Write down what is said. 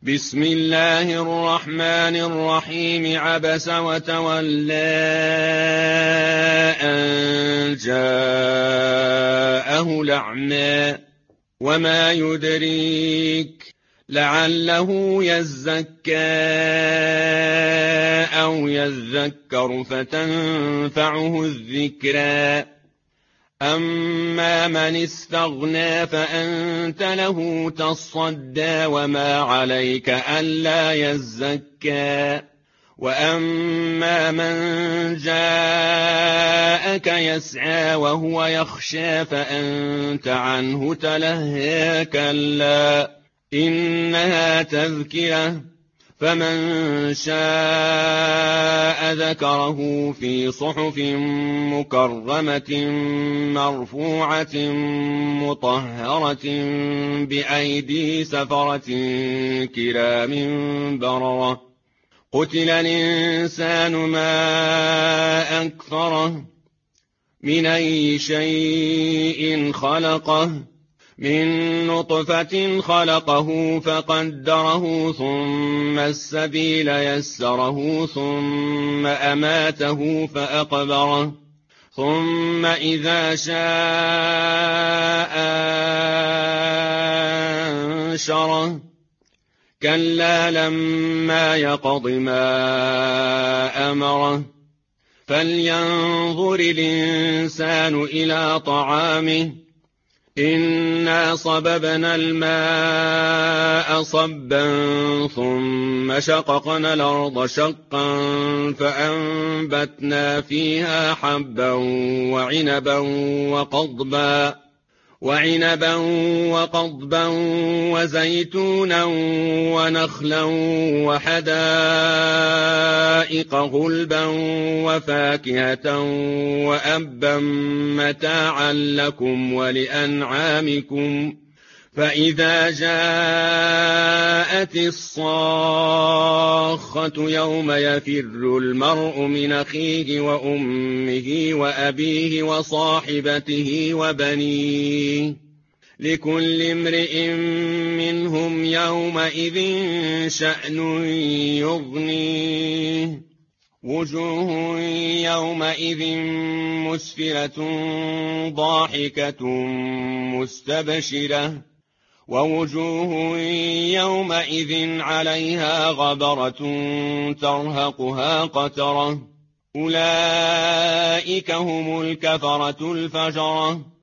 بسم الله الرحمن الرحيم. عبس وتولى أن جاءه الأعمى وما يدريك لعله يزكى أو يذكر فتنفعه الذكرى. أما من استغنى فأنت له تصدى وما عليك ألا يزكى. وأما من جاءك يسعى وهو يخشى فأنت عنه تلهى. كلا إنها تذكرة فمن شاء ذكره في صحف مكرمة مرفوعة مطهرة بأيدي سفرة كرام بررة. قتل الإنسان ما أكفره من أي شيء خلقه من نطفة خلقه فقدره ثم السبيل يسره ثم أماته فأقبره ثم إذا شاء أنشره. كلا لما يقض ما أمره. فلينظر الإنسان إلى طعامه إنا صببنا الماء صبا ثم شققنا الأرض شقا فأنبتنا فيها حبا وعنبا وقضبا وزيتونا ونخلا وحدائق غلبا وفاكهة وأبا متاعا لكم ولأنعامكم. فإذا جاءت الصاخة يوم يفر المرء من أخيه وأمه وأبيه وصاحبته وبنيه لكل امرئ منهم يومئذ شأن يغنيه. وجوه يومئذ مسفرة ضاحكة مستبشرة ووجوه يومئذ عليها غبرة ترهقها قترة. أولئك هم الكفرة الفجرة.